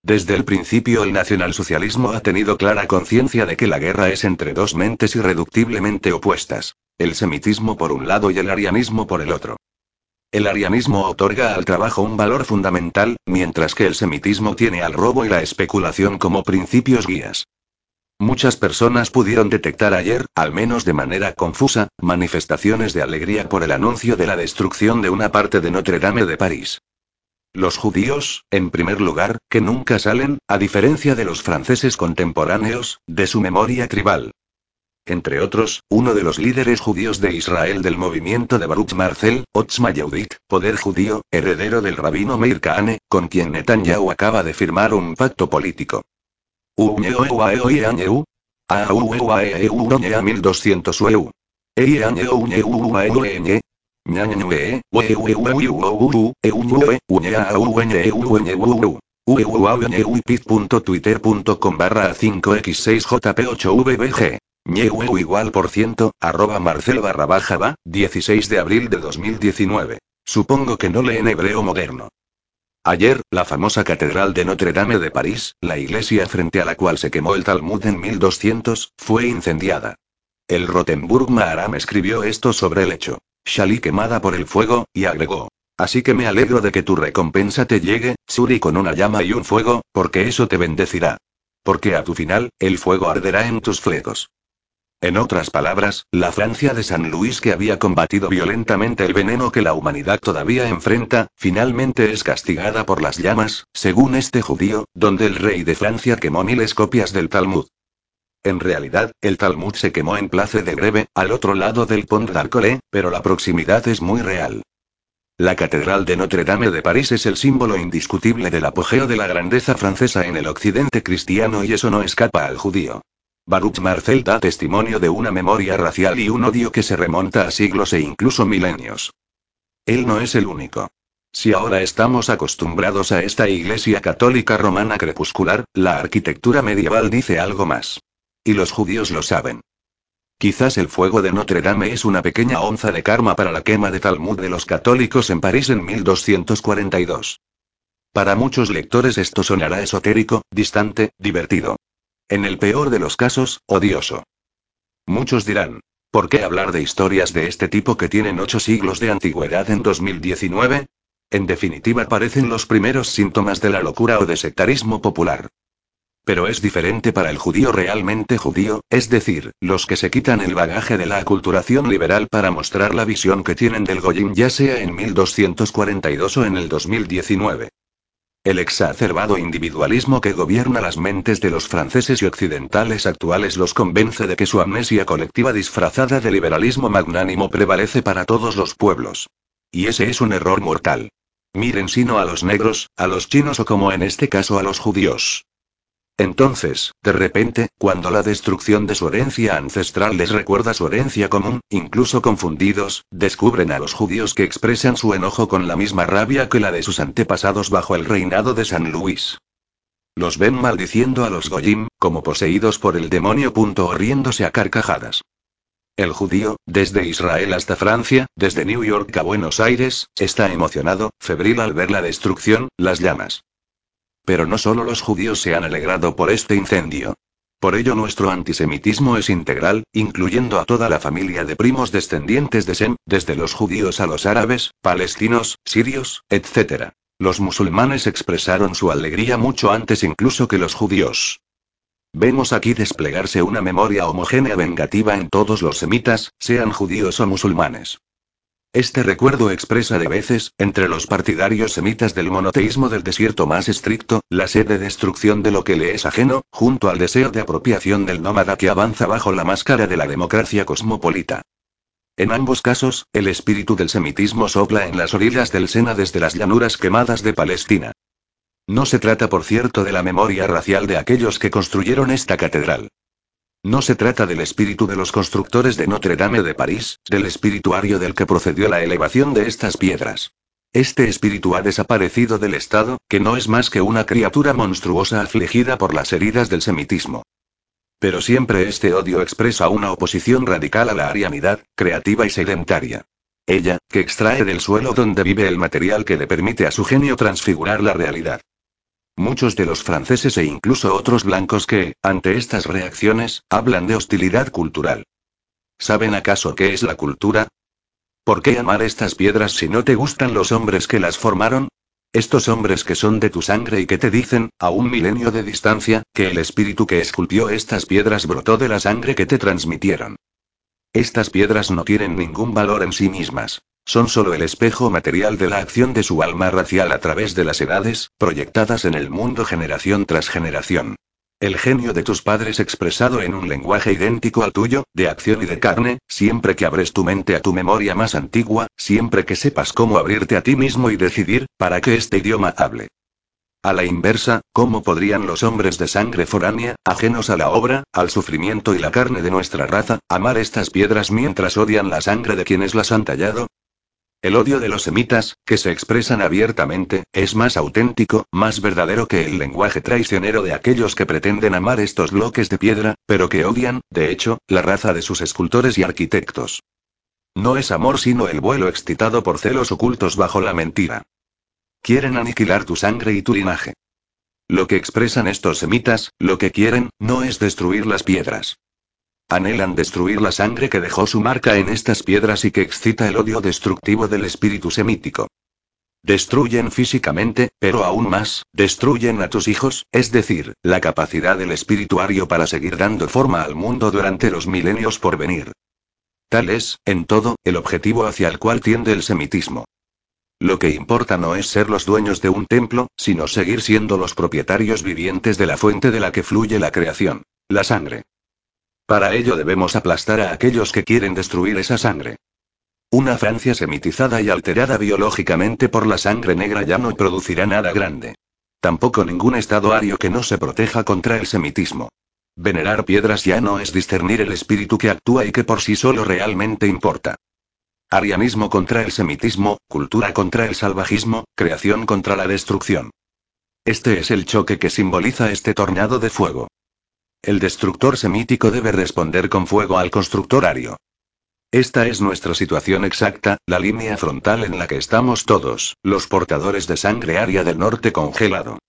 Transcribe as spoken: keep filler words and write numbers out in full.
Desde el principio el nacionalsocialismo ha tenido clara conciencia de que la guerra es entre dos mentes irreductiblemente opuestas. El semitismo por un lado y el arianismo por el otro. El arianismo otorga al trabajo un valor fundamental, mientras que el semitismo tiene al robo y la especulación como principios guías. Muchas personas pudieron detectar ayer, al menos de manera confusa, manifestaciones de alegría por el anuncio de la destrucción de una parte de Notre Dame de París. Los judíos, en primer lugar, que nunca salen, a diferencia de los franceses contemporáneos, de su memoria tribal. Entre otros, uno de los líderes judíos de Israel del movimiento de Baruch Marcel, Otzma Yehudit, Poder Judío, heredero del rabino Meir Kahane, con quien Netanyahu acaba de firmar un pacto político. mil doscientos U E U. Twitter.com barra cinco x seis J P ocho V B G. Ñeu igual por ciento, arroba Marcel barra baja va, dieciséis de abril de dos mil diecinueve. Supongo que no leen hebreo moderno. Ayer, la famosa Catedral de Notre Dame de París, la iglesia frente a la cual se quemó el Talmud en mil doscientos, fue incendiada. El Rotenburg Maharam escribió esto sobre el hecho. Shalí quemada por el fuego, y agregó. Así que me alegro de que tu recompensa te llegue, Tsuri con una llama y un fuego, porque eso te bendecirá. Porque a tu final, el fuego arderá en tus flecos. En otras palabras, la Francia de San Luis que había combatido violentamente el veneno que la humanidad todavía enfrenta, finalmente es castigada por las llamas, según este judío, donde el rey de Francia quemó miles copias del Talmud. En realidad, el Talmud se quemó en Place de Greve, al otro lado del Pont d'Arcole, pero la proximidad es muy real. La Catedral de Notre Dame de París es el símbolo indiscutible del apogeo de la grandeza francesa en el occidente cristiano y eso no escapa al judío. Baruch Marcel da testimonio de una memoria racial y un odio que se remonta a siglos e incluso milenios. Él no es el único. Si ahora estamos acostumbrados a esta iglesia católica romana crepuscular, la arquitectura medieval dice algo más. Y los judíos lo saben. Quizás el fuego de Notre Dame es una pequeña onza de karma para la quema de Talmud de los católicos en París en mil doscientos cuarenta y dos. Para muchos lectores esto sonará esotérico, distante, divertido. En el peor de los casos, odioso. Muchos dirán, ¿por qué hablar de historias de este tipo que tienen ocho siglos de antigüedad en dos mil diecinueve? En definitiva parecen los primeros síntomas de la locura o de sectarismo popular. Pero es diferente para el judío realmente judío, es decir, los que se quitan el bagaje de la aculturación liberal para mostrar la visión que tienen del Goyim ya sea en mil doscientos cuarenta y dos o en el dos mil diecinueve. El exacerbado individualismo que gobierna las mentes de los franceses y occidentales actuales los convence de que su amnesia colectiva disfrazada de liberalismo magnánimo prevalece para todos los pueblos. Y ese es un error mortal. Miren sino a los negros, a los chinos o como en este caso a los judíos. Entonces, de repente, cuando la destrucción de su herencia ancestral les recuerda su herencia común, incluso confundidos, descubren a los judíos que expresan su enojo con la misma rabia que la de sus antepasados bajo el reinado de San Luis. Los ven maldiciendo a los Goyim, como poseídos por el demonio. O riéndose a carcajadas. El judío, desde Israel hasta Francia, desde New York a Buenos Aires, está emocionado, febril al ver la destrucción, las llamas. Pero no solo los judíos se han alegrado por este incendio. Por ello nuestro antisemitismo es integral, incluyendo a toda la familia de primos descendientes de Sem, desde los judíos a los árabes, palestinos, sirios, etcétera. Los musulmanes expresaron su alegría mucho antes incluso que los judíos. Vemos aquí desplegarse una memoria homogénea vengativa en todos los semitas, sean judíos o musulmanes. Este recuerdo expresa de veces, entre los partidarios semitas del monoteísmo del desierto más estricto, la sed de destrucción de lo que le es ajeno, junto al deseo de apropiación del nómada que avanza bajo la máscara de la democracia cosmopolita. En ambos casos, el espíritu del semitismo sopla en las orillas del Sena desde las llanuras quemadas de Palestina. No se trata, por cierto, de la memoria racial de aquellos que construyeron esta catedral. No se trata del espíritu de los constructores de Notre Dame de París, del espíritu ario del que procedió la elevación de estas piedras. Este espíritu ha desaparecido del Estado, que no es más que una criatura monstruosa afligida por las heridas del semitismo. Pero siempre este odio expresa una oposición radical a la arianidad, creativa y sedentaria. Ella, que extrae del suelo donde vive el material que le permite a su genio transfigurar la realidad. Muchos de los franceses e incluso otros blancos que, ante estas reacciones, hablan de hostilidad cultural. ¿Saben acaso qué es la cultura? ¿Por qué amar estas piedras si no te gustan los hombres que las formaron? Estos hombres que son de tu sangre y que te dicen, a un milenio de distancia, que el espíritu que esculpió estas piedras brotó de la sangre que te transmitieron. Estas piedras no tienen ningún valor en sí mismas. Son solo el espejo material de la acción de su alma racial a través de las edades, proyectadas en el mundo generación tras generación. El genio de tus padres expresado en un lenguaje idéntico al tuyo, de acción y de carne, siempre que abres tu mente a tu memoria más antigua, siempre que sepas cómo abrirte a ti mismo y decidir, para que este idioma hable. A la inversa, ¿cómo podrían los hombres de sangre foránea, ajenos a la obra, al sufrimiento y la carne de nuestra raza, amar estas piedras mientras odian la sangre de quienes las han tallado? El odio de los semitas, que se expresan abiertamente, es más auténtico, más verdadero que el lenguaje traicionero de aquellos que pretenden amar estos bloques de piedra, pero que odian, de hecho, la raza de sus escultores y arquitectos. No es amor sino el vuelo excitado por celos ocultos bajo la mentira. Quieren aniquilar tu sangre y tu linaje. Lo que expresan estos semitas, lo que quieren, no es destruir las piedras. Anhelan destruir la sangre que dejó su marca en estas piedras y que excita el odio destructivo del espíritu semítico. Destruyen físicamente, pero aún más, destruyen a tus hijos, es decir, la capacidad del espíritu ario para seguir dando forma al mundo durante los milenios por venir. Tal es, en todo, el objetivo hacia el cual tiende el semitismo. Lo que importa no es ser los dueños de un templo, sino seguir siendo los propietarios vivientes de la fuente de la que fluye la creación, la sangre. Para ello debemos aplastar a aquellos que quieren destruir esa sangre. Una Francia semitizada y alterada biológicamente por la sangre negra ya no producirá nada grande. Tampoco ningún estado ario que no se proteja contra el semitismo. Venerar piedras ya no es discernir el espíritu que actúa y que por sí solo realmente importa. Arianismo contra el semitismo, cultura contra el salvajismo, creación contra la destrucción. Este es el choque que simboliza este tornado de fuego. El destructor semítico debe responder con fuego al constructor ario. Esta es nuestra situación exacta, la línea frontal en la que estamos todos, los portadores de sangre aria del norte congelado.